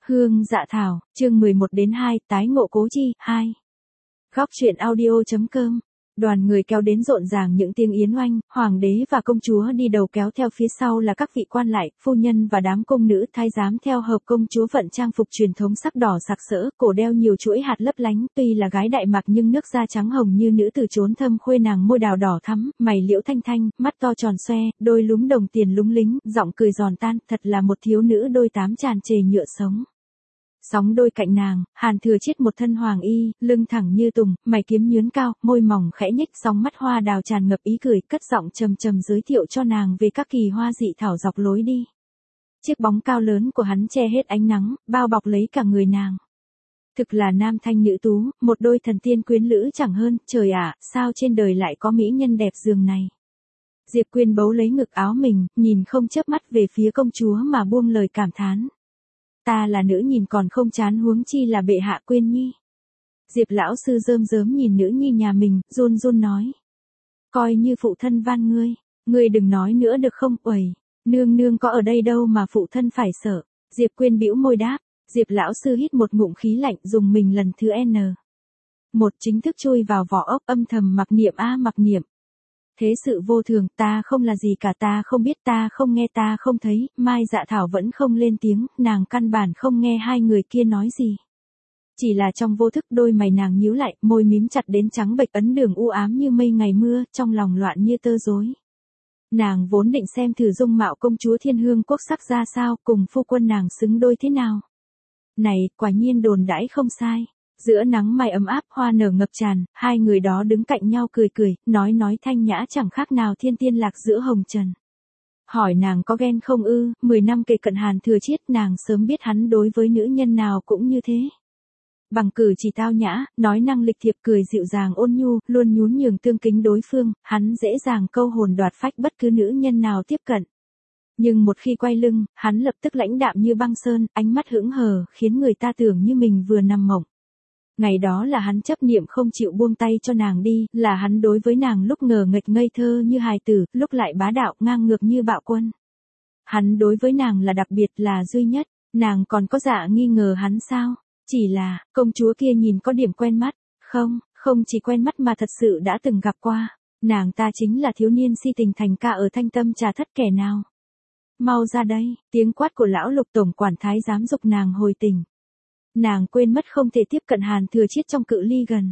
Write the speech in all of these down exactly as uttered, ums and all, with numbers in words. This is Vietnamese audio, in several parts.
Hương Dạ Thảo, chương mười một đến hai, tái ngộ Cố Chi, hai. Góc truyện audio.com. Đoàn người kéo đến rộn ràng những tiếng yến oanh, hoàng đế và công chúa đi đầu kéo theo phía sau là các vị quan lại, phu nhân và đám công nữ thái giám theo hợp công chúa vận trang phục truyền thống sắc đỏ sặc sỡ, cổ đeo nhiều chuỗi hạt lấp lánh, tuy là gái đại mạc nhưng nước da trắng hồng như nữ tử trốn thâm khuê nàng môi đào đỏ thắm, mày liễu thanh thanh, mắt to tròn xoe, đôi lúm đồng tiền lúng lính, giọng cười giòn tan, thật là một thiếu nữ đôi tám tràn trề nhựa sống. Sóng đôi cạnh nàng, Hàn Thừa Chiết một thân hoàng y, lưng thẳng như tùng, mày kiếm nhướn cao, môi mỏng khẽ nhếch, sóng mắt hoa đào tràn ngập ý cười, cất giọng trầm trầm giới thiệu cho nàng về các kỳ hoa dị thảo dọc lối đi. Chiếc bóng cao lớn của hắn che hết ánh nắng, bao bọc lấy cả người nàng. Thực là nam thanh nữ tú, một đôi thần tiên quyến lữ chẳng hơn, trời ạ, sao trên đời lại có mỹ nhân đẹp giường này. Diệp Quyên bấu lấy ngực áo mình, nhìn không chớp mắt về phía công chúa mà buông lời cảm thán. Ta là nữ nhìn còn không chán huống chi là bệ hạ Quyên nhi. Diệp lão sư rơm rớm nhìn nữ nhi nhà mình, run run nói. Coi như phụ thân van ngươi, ngươi đừng nói nữa được không, uầy, nương nương có ở đây đâu mà phụ thân phải sợ. Diệp Quyên bĩu môi đáp, Diệp lão sư hít một ngụm khí lạnh dùng mình lần thứ N. Một chính thức chui vào vỏ ốc âm thầm mặc niệm a mặc niệm. Thế sự vô thường, ta không là gì cả, ta không biết, ta không nghe, ta không thấy. Mai Dạ Thảo vẫn không lên tiếng, nàng căn bản không nghe hai người kia nói gì. Chỉ là trong vô thức đôi mày nàng nhíu lại, môi mím chặt đến trắng bệch, ấn đường u ám như mây ngày mưa, trong lòng loạn như tơ rối. Nàng vốn định xem thử dung mạo công chúa Thiên Hương Quốc sắc ra sao, cùng phu quân nàng xứng đôi thế nào. Này, quả nhiên đồn đãi không sai. Giữa nắng mai ấm áp, hoa nở ngập tràn, hai người đó đứng cạnh nhau cười cười, nói nói thanh nhã chẳng khác nào thiên tiên lạc giữa hồng trần. Hỏi nàng có ghen không ư, mười năm kề cận Hàn Thừa Chiết, nàng sớm biết hắn đối với nữ nhân nào cũng như thế. Bằng cử chỉ tao nhã, nói năng lịch thiệp, cười dịu dàng ôn nhu, luôn nhún nhường tương kính đối phương, hắn dễ dàng câu hồn đoạt phách bất cứ nữ nhân nào tiếp cận. Nhưng một khi quay lưng, hắn lập tức lãnh đạm như băng sơn, ánh mắt hững hờ, khiến người ta tưởng như mình vừa nằm mộng. Ngày đó là hắn chấp niệm không chịu buông tay cho nàng đi, là hắn đối với nàng lúc ngờ nghệch ngây thơ như hài tử, lúc lại bá đạo ngang ngược như bạo quân. Hắn đối với nàng là đặc biệt, là duy nhất, nàng còn có dạ nghi ngờ hắn sao? Chỉ là, công chúa kia nhìn có điểm quen mắt, không, không chỉ quen mắt mà thật sự đã từng gặp qua, nàng ta chính là thiếu niên si tình thành ca ở Thanh Tâm Trà Thất kẻ nào. Mau ra đây, tiếng quát của lão Lục tổng quản thái giám dục nàng hồi tỉnh. Nàng quên mất không thể tiếp cận Hàn Thừa Chiết trong cự ly gần.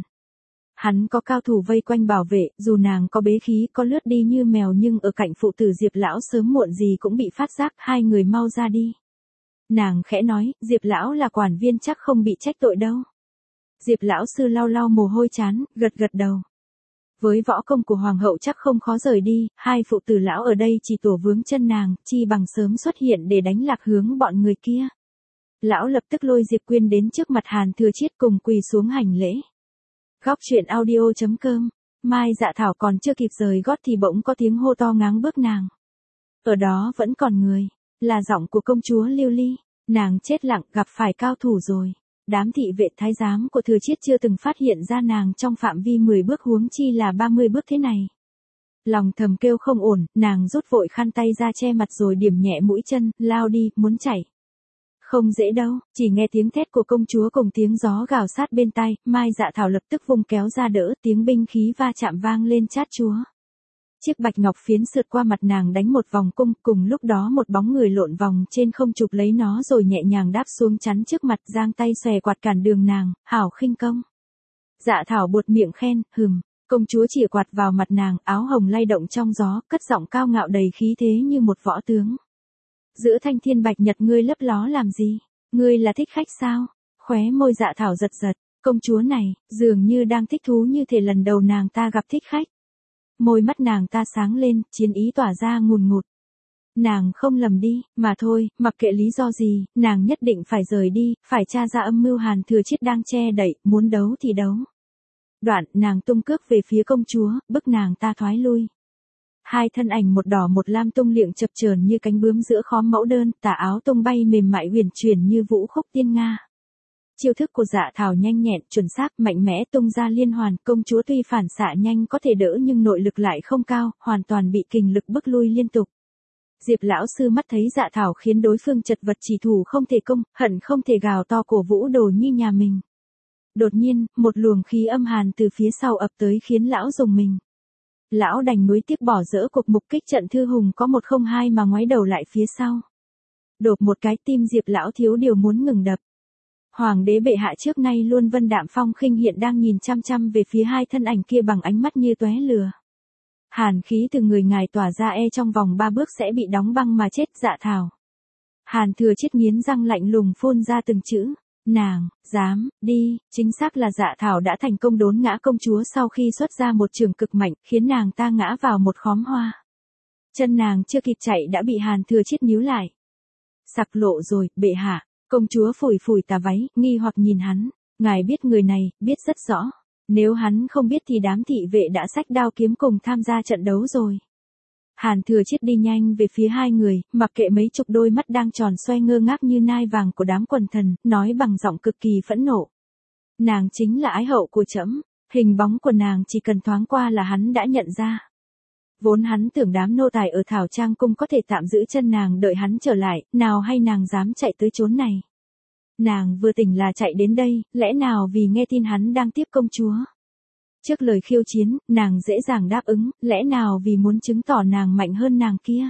Hắn có cao thủ vây quanh bảo vệ, dù nàng có bế khí có lướt đi như mèo nhưng ở cạnh phụ tử Diệp lão sớm muộn gì cũng bị phát giác, hai người mau ra đi. Nàng khẽ nói, Diệp lão là quản viên chắc không bị trách tội đâu. Diệp lão sư lau lau mồ hôi chán, gật gật đầu. Với võ công của hoàng hậu chắc không khó rời đi, hai phụ tử lão ở đây chỉ tổ vướng chân nàng, chi bằng sớm xuất hiện để đánh lạc hướng bọn người kia. Lão lập tức lôi Diệp Quyên đến trước mặt Hàn Thừa Chiết cùng quỳ xuống hành lễ. Góc truyện audio.com. Mai Dạ Thảo còn chưa kịp rời gót thì bỗng có tiếng hô to ngáng bước nàng. Ở đó vẫn còn người, là giọng của công chúa Lưu Ly. Nàng chết lặng, gặp phải cao thủ rồi. Đám thị vệ thái giám của Thừa Chiết chưa từng phát hiện ra nàng trong phạm vi mười bước huống chi là ba mươi bước thế này. Lòng thầm kêu không ổn, nàng rút vội khăn tay ra che mặt rồi điểm nhẹ mũi chân, lao đi, muốn chạy. Không dễ đâu, chỉ nghe tiếng thét của công chúa cùng tiếng gió gào sát bên tai, Mai Dạ Thảo lập tức vung kéo ra đỡ, tiếng binh khí va chạm vang lên chát chúa. Chiếc bạch ngọc phiến sượt qua mặt nàng đánh một vòng cung, cùng lúc đó một bóng người lộn vòng trên không chụp lấy nó rồi nhẹ nhàng đáp xuống chắn trước mặt, giang tay xòe quạt cản đường nàng, hảo khinh công. Dạ Thảo buột miệng khen, hừm, công chúa chìa quạt vào mặt nàng, áo hồng lay động trong gió, cất giọng cao ngạo đầy khí thế như một võ tướng. Giữa thanh thiên bạch nhật ngươi lấp ló làm gì? Ngươi là thích khách sao? Khóe môi Dạ Thảo giật giật, công chúa này, dường như đang thích thú như thể lần đầu nàng ta gặp thích khách. Môi mắt nàng ta sáng lên, chiến ý tỏa ra ngùn ngụt. Nàng không lầm đi, mà thôi, mặc kệ lý do gì, nàng nhất định phải rời đi, phải tra ra âm mưu Hàn Thừa Chiết đang che đậy, muốn đấu thì đấu. Đoạn, nàng tung cước về phía công chúa, bức nàng ta thoái lui. Hai thân ảnh một đỏ một lam tung liệng chập chờn như cánh bướm giữa khóm mẫu đơn, tà áo tung bay mềm mại huyền chuyển như vũ khúc tiên nga. Chiêu thức của Dạ Thảo nhanh nhẹn, chuẩn xác, mạnh mẽ tung ra liên hoàn, công chúa tuy phản xạ nhanh có thể đỡ nhưng nội lực lại không cao, hoàn toàn bị kình lực bức lui liên tục. Diệp lão sư mắt thấy Dạ Thảo khiến đối phương chật vật chỉ thủ không thể công, hận không thể gào to cổ vũ Đồ Nhi nhà mình. Đột nhiên, một luồng khí âm hàn từ phía sau ập tới khiến lão rùng mình. Lão đành nuối tiếc bỏ dỡ cuộc mục kích trận thư hùng có một không hai mà ngoái đầu lại phía sau. Đột một cái tim Diệp lão thiếu điều muốn ngừng đập. Hoàng đế bệ hạ trước nay luôn vân đạm phong khinh hiện đang nhìn chăm chăm về phía hai thân ảnh kia bằng ánh mắt như tóe lửa. Hàn khí từ người ngài tỏa ra e trong vòng ba bước sẽ bị đóng băng mà chết. Dạ Thảo. Hàn Thừa Chiết nghiến răng lạnh lùng phun ra từng chữ. Nàng, dám, đi, chính xác là Dạ Thảo đã thành công đốn ngã công chúa sau khi xuất ra một trường cực mạnh, khiến nàng ta ngã vào một khóm hoa. Chân nàng chưa kịp chạy đã bị Hàn Thừa Chiết níu lại. Sặc lộ rồi, bệ hạ. Công chúa phủi phủi tà váy, nghi hoặc nhìn hắn. Ngài biết người này, biết rất rõ. Nếu hắn không biết thì đám thị vệ đã xách đao kiếm cùng tham gia trận đấu rồi. Hàn Thừa Chiết đi nhanh về phía hai người, mặc kệ mấy chục đôi mắt đang tròn xoay ngơ ngác như nai vàng của đám quần thần, nói bằng giọng cực kỳ phẫn nộ. Nàng chính là ái hậu của trẫm, hình bóng của nàng chỉ cần thoáng qua là hắn đã nhận ra. Vốn hắn tưởng đám nô tài ở Thảo Trang cung có thể tạm giữ chân nàng đợi hắn trở lại, nào hay nàng dám chạy tới chốn này. Nàng vừa tỉnh là chạy đến đây, lẽ nào vì nghe tin hắn đang tiếp công chúa. Trước lời khiêu chiến, nàng dễ dàng đáp ứng, lẽ nào vì muốn chứng tỏ nàng mạnh hơn nàng kia.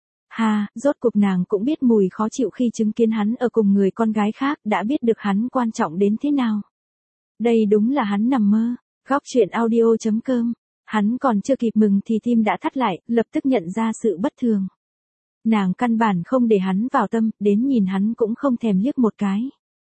Hà, rốt cuộc nàng cũng biết mùi khó chịu khi chứng kiến hắn ở cùng người con gái khác, đã biết được hắn quan trọng đến thế nào. Đây đúng là hắn nằm mơ. Góc truyện audio chấm com. Hắn còn chưa kịp mừng thì tim đã thắt lại, lập tức nhận ra sự bất thường. Nàng căn bản không để hắn vào tâm, đến nhìn hắn cũng không thèm liếc một cái.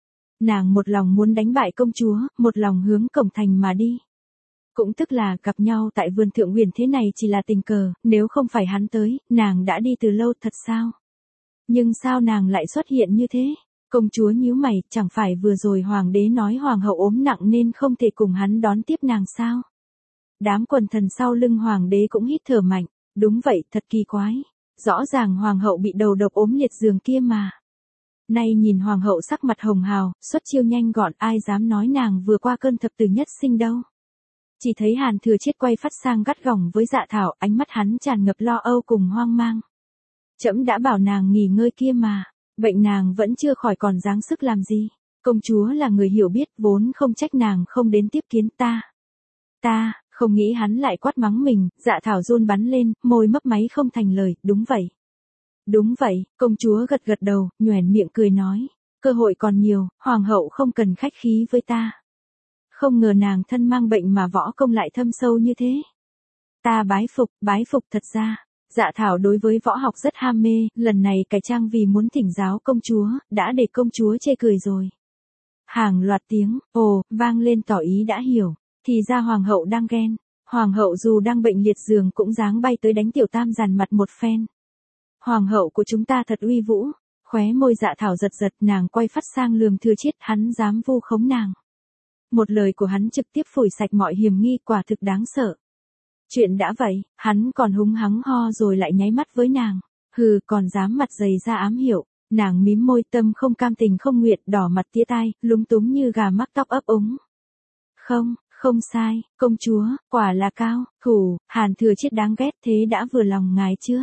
Nàng một lòng muốn đánh bại công chúa, một lòng hướng cổng thành mà đi. Cũng tức là gặp nhau tại vườn Thượng Huyền thế này chỉ là tình cờ, nếu không phải hắn tới, nàng đã đi từ lâu thật sao? Nhưng sao nàng lại xuất hiện như thế? Công chúa nhíu mày, chẳng phải vừa rồi hoàng đế nói hoàng hậu ốm nặng nên không thể cùng hắn đón tiếp nàng sao? Đám quần thần sau lưng hoàng đế cũng hít thở mạnh, đúng vậy, thật kỳ quái. Rõ ràng hoàng hậu bị đầu độc ốm liệt giường kia mà. Nay nhìn hoàng hậu sắc mặt hồng hào, xuất chiêu nhanh gọn, ai dám nói nàng vừa qua cơn thập tử nhất sinh đâu. Chỉ thấy Hàn Thừa Chiết quay phát sang gắt gỏng với Dạ Thảo, ánh mắt hắn tràn ngập lo âu cùng hoang mang. Trẫm đã bảo nàng nghỉ ngơi kia mà, bệnh nàng vẫn chưa khỏi còn dáng sức làm gì. Công chúa là người hiểu biết, vốn không trách nàng không đến tiếp kiến ta. Ta, không nghĩ hắn lại quát mắng mình. Dạ Thảo run bắn lên, môi mấp máy không thành lời. Đúng vậy. Đúng vậy, công chúa gật gật đầu, nhoẻn miệng cười nói. Cơ hội còn nhiều, hoàng hậu không cần khách khí với ta. Không ngờ nàng thân mang bệnh mà võ công lại thâm sâu như thế. Ta bái phục, bái phục thật ra. Dạ Thảo đối với võ học rất ham mê, lần này cải trang vì muốn thỉnh giáo công chúa, đã để công chúa chê cười rồi. Hàng loạt tiếng, ồ, vang lên tỏ ý đã hiểu. Thì ra hoàng hậu đang ghen. Hoàng hậu dù đang bệnh liệt giường cũng dáng bay tới đánh tiểu tam dàn mặt một phen. Hoàng hậu của chúng ta thật uy vũ. Khóe môi Dạ Thảo giật giật, nàng quay phát sang lườm Thừa Chiết, hắn dám vu khống nàng. Một lời của hắn trực tiếp phủi sạch mọi hiểm nghi, quả thực đáng sợ. Chuyện đã vậy, hắn còn húng hắng ho rồi lại nháy mắt với nàng. Hừ, còn dám mặt dày ra ám hiệu. Nàng mím môi, tâm không cam tình không nguyện, đỏ mặt tía tai, lúng túng như gà mắc tóc ấp úng. Không, không sai, công chúa, quả là cao, thủ, Hàn Thừa Chiết đáng ghét, thế đã vừa lòng ngài chưa?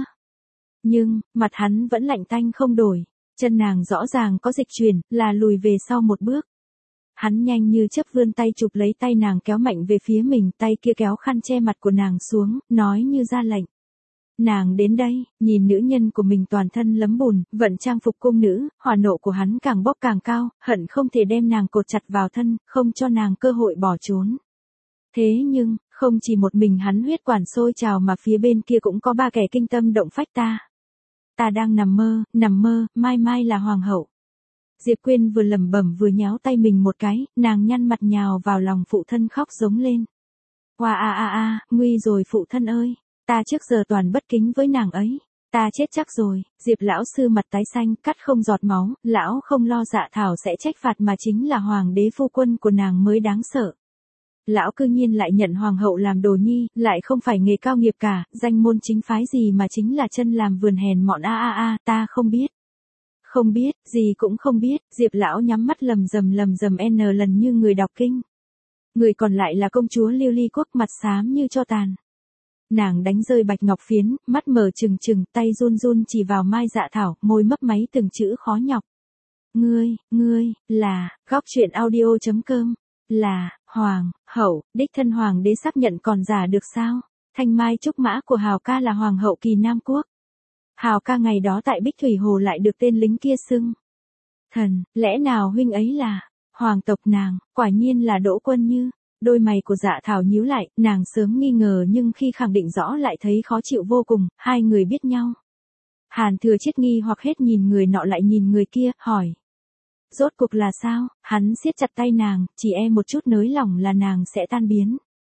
Nhưng, mặt hắn vẫn lạnh tanh không đổi. Chân nàng rõ ràng có dịch chuyển, là lùi về sau một bước. Hắn nhanh như chớp vươn tay chụp lấy tay nàng kéo mạnh về phía mình, tay kia kéo khăn che mặt của nàng xuống, nói như ra lệnh. Nàng đến đây, nhìn nữ nhân của mình toàn thân lấm bùn, vận trang phục cung nữ, hỏa nộ của hắn càng bốc càng cao, hận không thể đem nàng cột chặt vào thân, không cho nàng cơ hội bỏ trốn. Thế nhưng, không chỉ một mình hắn huyết quản sôi trào mà phía bên kia cũng có ba kẻ kinh tâm động phách ta. Ta đang nằm mơ, nằm mơ, mai mai là hoàng hậu. Diệp Quyên vừa lẩm bẩm vừa nhéo tay mình một cái, nàng nhăn mặt nhào vào lòng phụ thân khóc giống lên. Hoa a a a, nguy rồi phụ thân ơi, ta trước giờ toàn bất kính với nàng ấy, ta chết chắc rồi. Diệp lão sư mặt tái xanh, cắt không giọt máu, lão không lo Dạ Thảo sẽ trách phạt mà chính là hoàng đế phu quân của nàng mới đáng sợ. Lão cư nhiên lại nhận hoàng hậu làm đồ nhi, lại không phải nghề cao nghiệp cả, danh môn chính phái gì mà chính là chân làm vườn hèn mọn a a a, ta không biết. Không biết, gì cũng không biết. Diệp lão nhắm mắt lầm rầm lầm rầm n lần như người đọc kinh. Người còn lại là công chúa Lưu Ly Quốc, mặt xám như tro tàn. Nàng đánh rơi bạch ngọc phiến, mắt mở trừng trừng, tay run run chỉ vào Mai Dạ Thảo, môi mấp máy từng chữ khó nhọc. Ngươi, ngươi, là, góc truyện audio chấm com, là, hoàng, hậu, đích thân hoàng đế xác nhận còn giả được sao? Thanh mai trúc mã của Hào ca là hoàng hậu kỳ Nam Quốc. Hào ca ngày đó tại Bích Thủy Hồ lại được tên lính kia xưng. Thần, lẽ nào huynh ấy là, hoàng tộc nàng, quả nhiên là Đỗ Quân Như. Đôi mày của Dạ Thảo nhíu lại, nàng sớm nghi ngờ nhưng khi khẳng định rõ lại thấy khó chịu vô cùng, hai người biết nhau. Hàn Thừa Chiết nghi hoặc hết nhìn người nọ lại nhìn người kia, hỏi. Rốt cuộc là sao? Hắn siết chặt tay nàng, chỉ e một chút nới lỏng là nàng sẽ tan biến.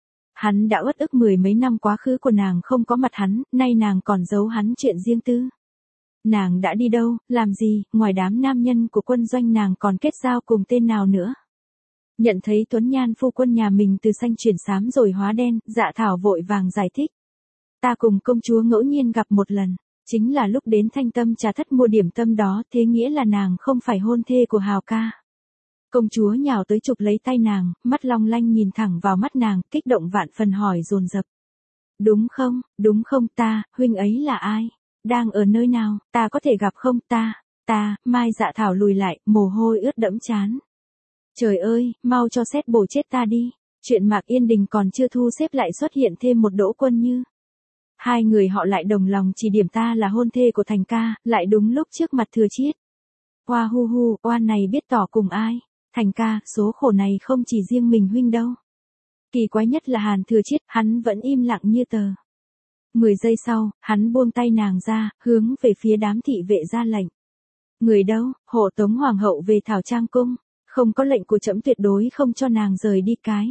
Hắn đã uất ức mười mấy năm quá khứ của nàng không có mặt hắn, nay nàng còn giấu hắn chuyện riêng tư. Nàng đã đi đâu, làm gì, ngoài đám nam nhân của quân doanh nàng còn kết giao cùng tên nào nữa? Nhận thấy Tuấn Nhan phu quân nhà mình từ xanh chuyển xám rồi hóa đen, Dạ Thảo vội vàng giải thích. Ta cùng công chúa ngẫu nhiên gặp một lần, chính là lúc đến Thanh Tâm Trà Thất mua điểm tâm đó, thế nghĩa là nàng không phải hôn thê của Hào ca. Công chúa nhào tới chụp lấy tay nàng, mắt long lanh nhìn thẳng vào mắt nàng, kích động vạn phần hỏi dồn dập. Đúng không, đúng không ta, huynh ấy là ai? Đang ở nơi nào, ta có thể gặp không ta? Ta, Mai Dạ Thảo lùi lại, mồ hôi ướt đẫm trán. Trời ơi, mau cho xét bổ chết ta đi. Chuyện Mạc Yên Đình còn chưa thu xếp lại xuất hiện thêm một Đỗ Quân Như. Hai người họ lại đồng lòng chỉ điểm ta là hôn thê của Thành ca, lại đúng lúc trước mặt Thừa Chiết. Hoa hu hu, oan này biết tỏ cùng ai? Thành ca, số khổ này không chỉ riêng mình huynh đâu. Kỳ quái nhất là Hàn Thừa Chiết, hắn vẫn im lặng như tờ. Mười giây sau, hắn buông tay nàng ra, hướng về phía đám thị vệ ra lệnh. Người đâu, hộ tống hoàng hậu về Thảo Trang cung. Không có lệnh của trẫm tuyệt đối không cho nàng rời đi cái.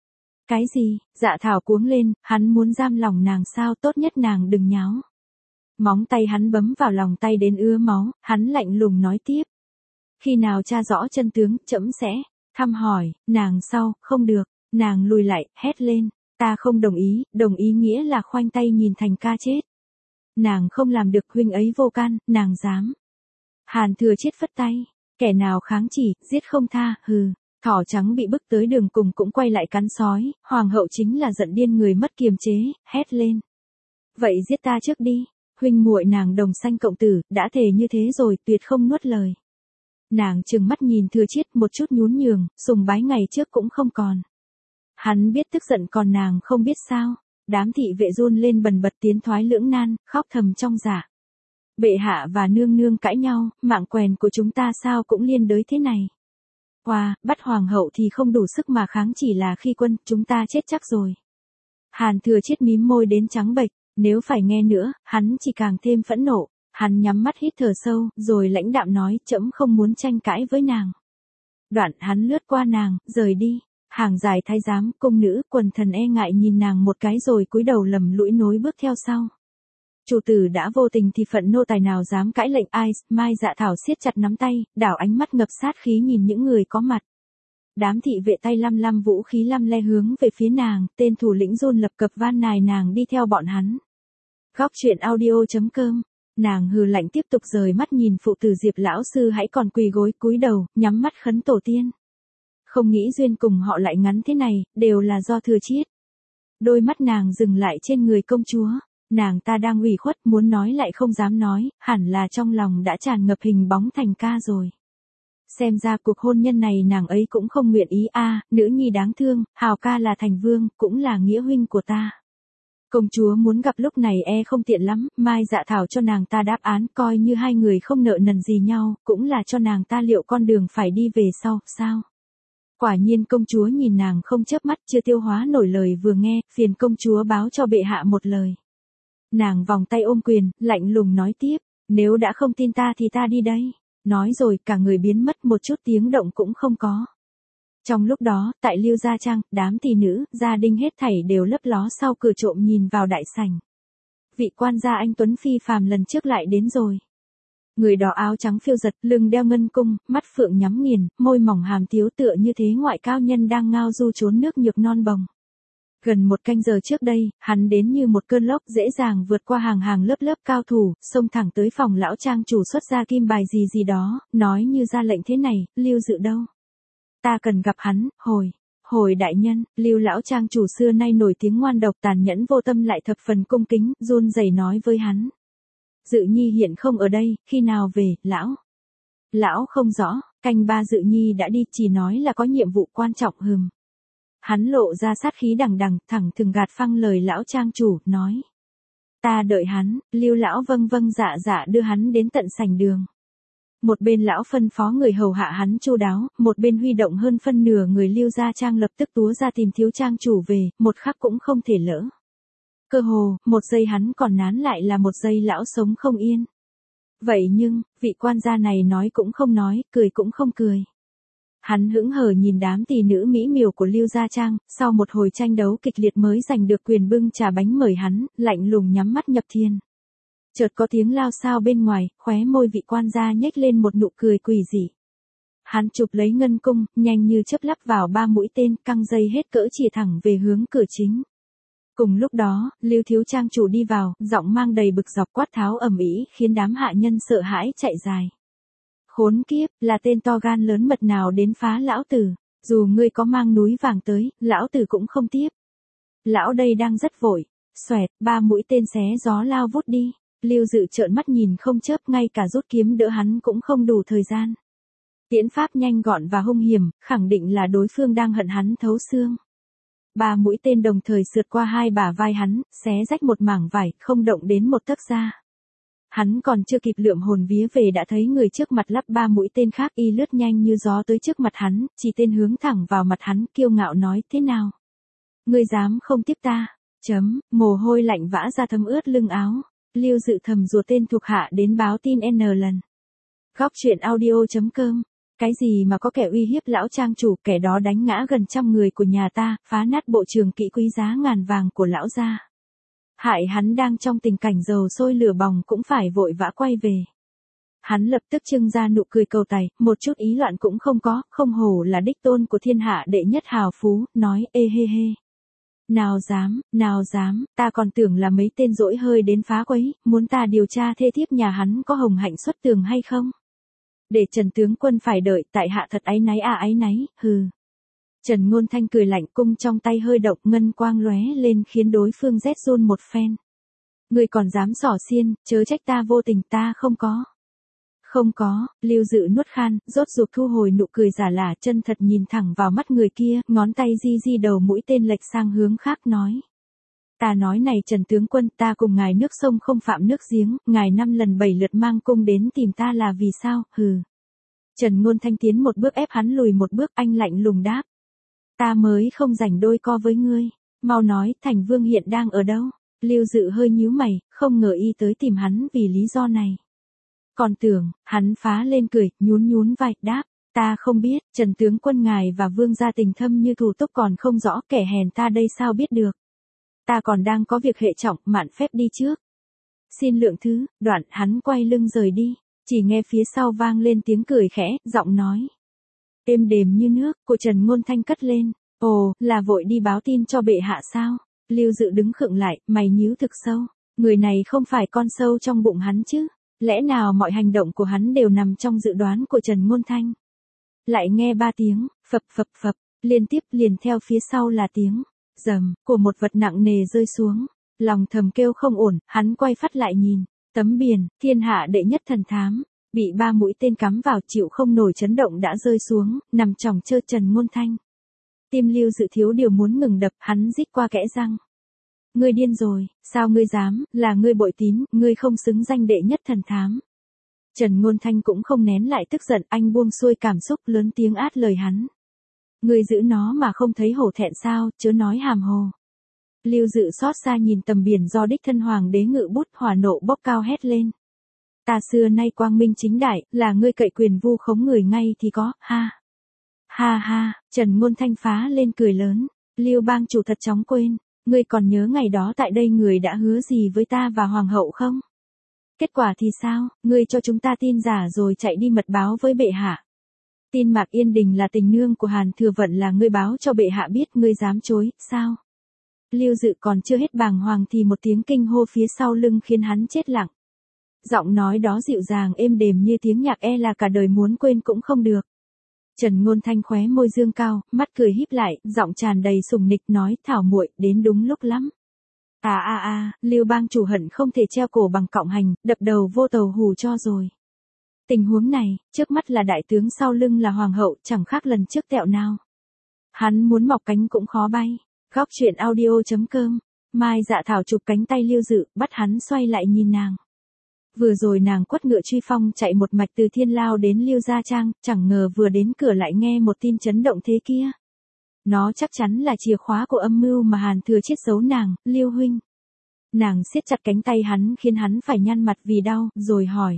Cái gì? Dạ Thảo cuống lên, hắn muốn giam lòng nàng sao, tốt nhất nàng đừng nháo. Móng tay hắn bấm vào lòng tay đến ứa máu, hắn lạnh lùng nói tiếp. Khi nào tra rõ chân tướng, trẫm sẽ thăm hỏi nàng sau, không được, nàng lùi lại, hét lên, ta không đồng ý, đồng ý nghĩa là khoanh tay nhìn Thành ca chết. Nàng không làm được, huynh ấy vô can, nàng dám. Hàn Thừa Chiết phất tay. Kẻ nào kháng chỉ, giết không tha, hừ. Thỏ trắng bị bức tới đường cùng cũng quay lại cắn sói, hoàng hậu chính là giận điên người mất kiềm chế, hét lên. Vậy giết ta trước đi, huynh muội nàng đồng sanh cộng tử, đã thề như thế rồi, tuyệt không nuốt lời. Nàng trừng mắt nhìn Thừa Chiết một chút nhún nhường, sùng bái ngày trước cũng không còn. Hắn biết tức giận còn nàng không biết sao, đám thị vệ run lên bần bật tiến thoái lưỡng nan, khóc thầm trong dạ. Bệ hạ và nương nương cãi nhau, mạng quèn của chúng ta sao cũng liên đới thế này. Hoa, bắt hoàng hậu thì không đủ sức mà kháng, chỉ là khi quân, chúng ta chết chắc rồi. Hàn Thừa Chiết mím môi đến trắng bệch, nếu phải nghe nữa, hắn chỉ càng thêm phẫn nộ. Hắn nhắm mắt hít thở sâu, rồi lãnh đạm nói, trẫm không muốn tranh cãi với nàng. Đoạn hắn lướt qua nàng, rời đi. Hàng dài thái giám, cung nữ, quần thần e ngại nhìn nàng một cái rồi cúi đầu lầm lũi nối bước theo sau. Chủ tử đã vô tình thì phận nô tài nào dám cãi lệnh ai? Mai Dạ Thảo siết chặt nắm tay, đảo ánh mắt ngập sát khí nhìn những người có mặt. Đám thị vệ tay lăm lăm vũ khí lăm le hướng về phía nàng, tên thủ lĩnh run lập cập van nài nàng đi theo bọn hắn. Góc truyện audio chấm com. Nàng hừ lạnh tiếp tục rời mắt nhìn phụ tử Diệp lão sư hãy còn quỳ gối cúi đầu, nhắm mắt khấn tổ tiên. Không nghĩ duyên cùng họ lại ngắn thế này, đều là do Thừa Chiết. Đôi mắt nàng dừng lại trên người công chúa. Nàng ta đang ủy khuất, muốn nói lại không dám nói, hẳn là trong lòng đã tràn ngập hình bóng Thành ca rồi. Xem ra cuộc hôn nhân này nàng ấy cũng không nguyện ý a, à, nữ nhi đáng thương, Hào ca là thành vương, cũng là nghĩa huynh của ta. Công chúa muốn gặp lúc này e không tiện lắm, Mai Dạ Thảo cho nàng ta đáp án, coi như hai người không nợ nần gì nhau, cũng là cho nàng ta liệu con đường phải đi về sau, sao? Quả nhiên công chúa nhìn nàng không chớp mắt, chưa tiêu hóa nổi lời vừa nghe, phiền công chúa báo cho bệ hạ một lời. Nàng vòng tay ôm quyền, lạnh lùng nói tiếp, nếu đã không tin ta thì ta đi đây. Nói rồi cả người biến mất, một chút tiếng động cũng không có. Trong lúc đó, tại Lưu Gia Trang, đám tỷ nữ, gia đình hết thảy đều lấp ló sau cửa trộm nhìn vào đại sảnh. Vị quan gia anh tuấn phi phàm lần trước lại đến rồi. Người đó áo trắng phiêu giật, lưng đeo ngân cung, mắt phượng nhắm nghiền, môi mỏng hàm tiếu tựa như thế ngoại cao nhân đang ngao du trốn nước nhược non bồng. Gần một canh giờ trước đây, hắn đến như một cơn lốc dễ dàng vượt qua hàng hàng lớp lớp cao thủ, xông thẳng tới phòng lão trang chủ xuất ra kim bài gì gì đó, nói như ra lệnh thế này, Lưu Dự đâu? Ta cần gặp hắn, hồi, Hồi đại nhân, Lưu lão trang chủ xưa nay nổi tiếng ngoan độc tàn nhẫn vô tâm lại thập phần cung kính, run rẩy nói với hắn. Dự nhi hiện không ở đây, khi nào về, lão? Lão không rõ, canh ba Dự nhi đã đi, chỉ nói là có nhiệm vụ quan trọng hừm. Hắn lộ ra sát khí đằng đằng, thẳng thừng gạt phăng lời lão trang chủ, nói. Ta đợi hắn, Lưu lão vâng vâng dạ dạ đưa hắn đến tận sảnh đường. Một bên lão phân phó người hầu hạ hắn chu đáo, một bên huy động hơn phân nửa người Lưu gia trang lập tức túa ra tìm thiếu trang chủ về, một khắc cũng không thể lỡ. Cơ hồ, một giây hắn còn nán lại là một giây lão sống không yên. Vậy nhưng, vị quan gia này nói cũng không nói, cười cũng không cười. Hắn hững hờ nhìn đám tỷ nữ mỹ miều của Lưu gia trang, sau một hồi tranh đấu kịch liệt mới giành được quyền bưng trà bánh mời hắn, lạnh lùng nhắm mắt nhập thiền. Chợt có tiếng lao xao bên ngoài, khóe môi vị quan gia nhếch lên một nụ cười quỷ dị. Hắn chụp lấy ngân cung, nhanh như chớp lắp vào ba mũi tên, căng dây hết cỡ chỉ thẳng về hướng cửa chính. Cùng lúc đó, Lưu thiếu trang chủ đi vào, giọng mang đầy bực dọc quát tháo ầm ĩ, khiến đám hạ nhân sợ hãi chạy dài. Khốn kiếp, là tên to gan lớn mật nào đến phá lão tử, dù ngươi có mang núi vàng tới, lão tử cũng không tiếp. Lão đây đang rất vội, xoẹt, ba mũi tên xé gió lao vút đi. Lưu Dự trợn mắt nhìn không chớp, ngay cả rút kiếm đỡ hắn cũng không đủ thời gian. Tiễn pháp nhanh gọn và hung hiểm, khẳng định là đối phương đang hận hắn thấu xương. Ba mũi tên đồng thời sượt qua hai bả vai hắn, xé rách một mảng vải, không động đến một tấc da. Hắn còn chưa kịp lượm hồn vía về đã thấy người trước mặt lắp ba mũi tên khác y lướt nhanh như gió tới trước mặt hắn, chỉ tên hướng thẳng vào mặt hắn, kiêu ngạo nói, thế nào? Ngươi dám không tiếp ta? Chấm, mồ hôi lạnh vã ra thấm ướt lưng áo. Lưu Dự thầm rùa tên thuộc hạ đến báo tin N lần. Góc truyện audio chấm com. Cái gì mà có kẻ uy hiếp lão trang chủ, kẻ đó đánh ngã gần trăm người của nhà ta, phá nát bộ trường kỵ quý giá ngàn vàng của lão gia. Hại hắn đang trong tình cảnh dầu sôi lửa bỏng cũng phải vội vã quay về. Hắn lập tức trưng ra nụ cười cầu tài, một chút ý loạn cũng không có, không hổ là đích tôn của thiên hạ đệ nhất hào phú, nói ê hê hê. Nào dám, nào dám, ta còn tưởng là mấy tên dỗi hơi đến phá quấy, muốn ta điều tra thê thiếp nhà hắn có hồng hạnh xuất tường hay không? Để Trần tướng quân phải đợi, tại hạ thật áy náy à áy náy, hừ. Trần Ngôn Thanh cười lạnh, cung trong tay hơi động, ngân quang lóe lên khiến đối phương rét run một phen. Ngươi còn dám xỏ xiên, chớ trách ta vô tình, ta không có. Không có, Lưu Dự nuốt khan, rốt ruột thu hồi nụ cười giả lả, chân thật nhìn thẳng vào mắt người kia, ngón tay di di đầu mũi tên lệch sang hướng khác nói. Ta nói này Trần tướng quân, ta cùng ngài nước sông không phạm nước giếng, ngài năm lần bảy lượt mang cung đến tìm ta là vì sao, hừ. Trần Ngôn Thanh tiến một bước ép hắn lùi một bước, anh lạnh lùng đáp. Ta mới không rảnh đôi co với ngươi, mau nói, Thành Vương hiện đang ở đâu? Lưu Dự hơi nhíu mày, không ngờ y tới tìm hắn vì lý do này. Còn tưởng, hắn phá lên cười, nhún nhún vai, đáp, ta không biết, Trần tướng quân ngài và Vương gia tình thâm như thù túc còn không rõ, kẻ hèn ta đây sao biết được. Ta còn đang có việc hệ trọng, mạn phép đi trước. Xin lượng thứ, đoạn hắn quay lưng rời đi, chỉ nghe phía sau vang lên tiếng cười khẽ, giọng nói. Êm đềm như nước, của Trần Ngôn Thanh cất lên, ồ, là vội đi báo tin cho bệ hạ sao? Lưu Dự đứng khựng lại, mày nhíu thực sâu, người này không phải con sâu trong bụng hắn chứ? Lẽ nào mọi hành động của hắn đều nằm trong dự đoán của Trần Ngôn Thanh? Lại nghe ba tiếng, phập phập phập, liên tiếp liền theo phía sau là tiếng, rầm, của một vật nặng nề rơi xuống. Lòng thầm kêu không ổn, hắn quay phát lại nhìn, tấm biển, thiên hạ đệ nhất thần thám, bị ba mũi tên cắm vào chịu không nổi chấn động đã rơi xuống, nằm chỏng chơ Trần Ngôn Thanh. Tim Lưu Dự thiếu điều muốn ngừng đập, hắn rít qua kẽ răng. Ngươi điên rồi, sao ngươi dám, là ngươi bội tín, ngươi không xứng danh đệ nhất thần thám. Trần Ngôn Thanh cũng không nén lại tức giận, anh buông xuôi cảm xúc lớn tiếng át lời hắn. Ngươi giữ nó mà không thấy hổ thẹn sao, chớ nói hàm hồ. Lưu Dự xót xa nhìn tầm biển do đích thân hoàng đế ngự bút, hỏa nộ bốc cao hét lên. Ta xưa nay quang minh chính đại, là ngươi cậy quyền vu khống người ngay thì có, ha. Ha ha, Trần Ngôn Thanh phá lên cười lớn, Lưu bang chủ thật chóng quên, ngươi còn nhớ ngày đó tại đây người đã hứa gì với ta và hoàng hậu không? Kết quả thì sao, ngươi cho chúng ta tin giả rồi chạy đi mật báo với bệ hạ. Tin Mạc Yên Đình là tình nương của Hàn Thừa Vận là ngươi báo cho bệ hạ biết, ngươi dám chối, sao? Lưu Dự còn chưa hết bàng hoàng thì một tiếng kinh hô phía sau lưng khiến hắn chết lặng. Giọng nói đó dịu dàng êm đềm như tiếng nhạc e là cả đời muốn quên cũng không được. Trần Ngôn Thanh khóe môi dương cao, mắt cười híp lại, giọng tràn đầy sùng nịch nói, Thảo muội, đến đúng lúc lắm. À à à, Lưu bang chủ hận không thể treo cổ bằng cọng hành, đập đầu vô tàu hù cho rồi. Tình huống này, trước mắt là đại tướng, sau lưng là hoàng hậu, chẳng khác lần trước tẹo nào. Hắn muốn mọc cánh cũng khó bay. Góc truyện audio.com. Mai Dạ Thảo chụp cánh tay Lưu Dự, bắt hắn xoay lại nhìn nàng. Vừa rồi nàng quất ngựa truy phong chạy một mạch từ Thiên Lao đến Lưu Gia Trang, chẳng ngờ vừa đến cửa lại nghe một tin chấn động thế kia. Nó chắc chắn là chìa khóa của âm mưu mà Hàn Thừa Chiết giấu nàng, Lưu huynh. Nàng siết chặt cánh tay hắn khiến hắn phải nhăn mặt vì đau, rồi hỏi.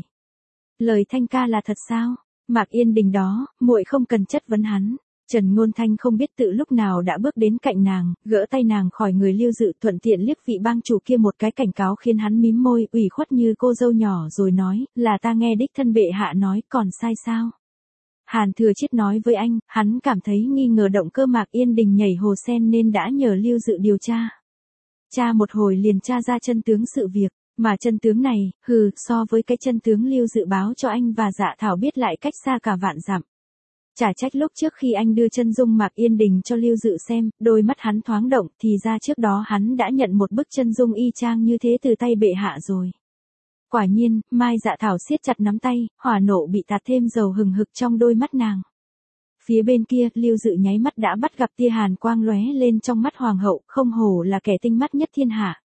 Lời Thanh ca là thật sao? Mạc Yên Đình đó, muội không cần chất vấn hắn. Trần Ngôn Thanh không biết tự lúc nào đã bước đến cạnh nàng, gỡ tay nàng khỏi người Lưu Dự, thuận tiện liếc vị bang chủ kia một cái cảnh cáo khiến hắn mím môi, ủy khuất như cô dâu nhỏ rồi nói, là ta nghe đích thân bệ hạ nói, còn sai sao? Hàn Thừa Chiết nói với anh, hắn cảm thấy nghi ngờ động cơ Mạc Yên Đình nhảy hồ sen nên đã nhờ Lưu Dự điều tra. Tra một hồi liền tra ra chân tướng sự việc, mà chân tướng này, hừ, so với cái chân tướng Lưu Dự báo cho anh và Dạ Thảo biết lại cách xa cả vạn dặm. Chả trách lúc trước khi anh đưa chân dung Mạc Yên Đình cho Lưu Dự xem, đôi mắt hắn thoáng động, thì ra trước đó hắn đã nhận một bức chân dung y chang như thế từ tay bệ hạ rồi. Quả nhiên, Mai Dạ Thảo siết chặt nắm tay, hỏa nộ bị tạt thêm dầu hừng hực trong đôi mắt nàng. Phía bên kia, Lưu Dự nháy mắt đã bắt gặp tia hàn quang lóe lên trong mắt hoàng hậu, không hổ là kẻ tinh mắt nhất thiên hạ.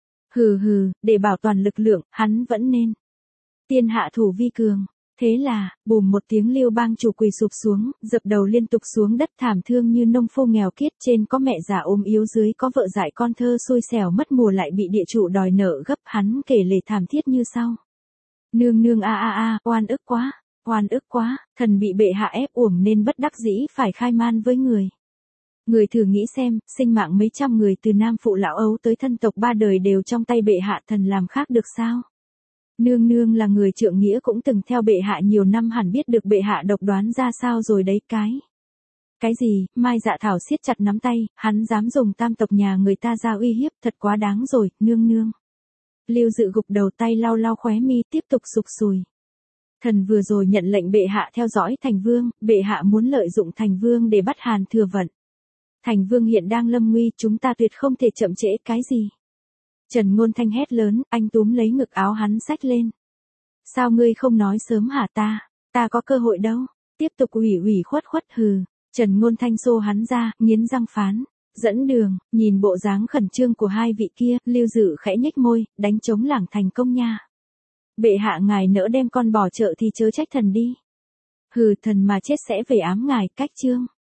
Hừ hừ, để bảo toàn lực lượng, hắn vẫn nên. Tiên hạ thủ vi cường. Thế là, bùm một tiếng, Lưu bang chủ quỳ sụp xuống, dập đầu liên tục xuống đất, thảm thương như nông phu nghèo kiết, trên có mẹ già ôm yếu, dưới có vợ dại con thơ xui xẻo mất mùa lại bị địa chủ đòi nợ gấp. Hắn kể lể thảm thiết như sau. Nương nương a a a, oan ức quá, oan ức quá, thần bị bệ hạ ép uổng nên bất đắc dĩ phải khai man với người. Người thử nghĩ xem, sinh mạng mấy trăm người từ nam phụ lão ấu tới thân tộc ba đời đều trong tay bệ hạ, thần làm khác được sao? Nương nương là người trượng nghĩa cũng từng theo bệ hạ nhiều năm, hẳn biết được bệ hạ độc đoán ra sao rồi đấy. Cái Cái gì? Mai Dạ Thảo siết chặt nắm tay, hắn dám dùng tam tộc nhà người ta ra uy hiếp, thật quá đáng rồi, nương nương. Lưu Dự gục đầu, tay lau lau khóe mi, tiếp tục sụp sùi. Thần vừa rồi nhận lệnh bệ hạ theo dõi Thành Vương, bệ hạ muốn lợi dụng Thành Vương để bắt Hàn Thừa Vận. Thành Vương hiện đang lâm nguy, chúng ta tuyệt không thể chậm trễ. Cái gì? Trần Ngôn Thanh hét lớn, anh túm lấy ngực áo hắn xách lên. Sao ngươi không nói sớm hả? Ta, ta có cơ hội đâu. Tiếp tục ủy ủy khuất khuất. Hừ. Trần Ngôn Thanh xô hắn ra, nghiến răng phán. Dẫn đường. Nhìn bộ dáng khẩn trương của hai vị kia, Lưu Dự khẽ nhếch môi, đánh trống lảng thành công nha. Bệ hạ ngài nỡ đem con bỏ chợ thì chớ trách thần đi. Hừ, thần mà chết sẽ về ám ngài. Cách chương.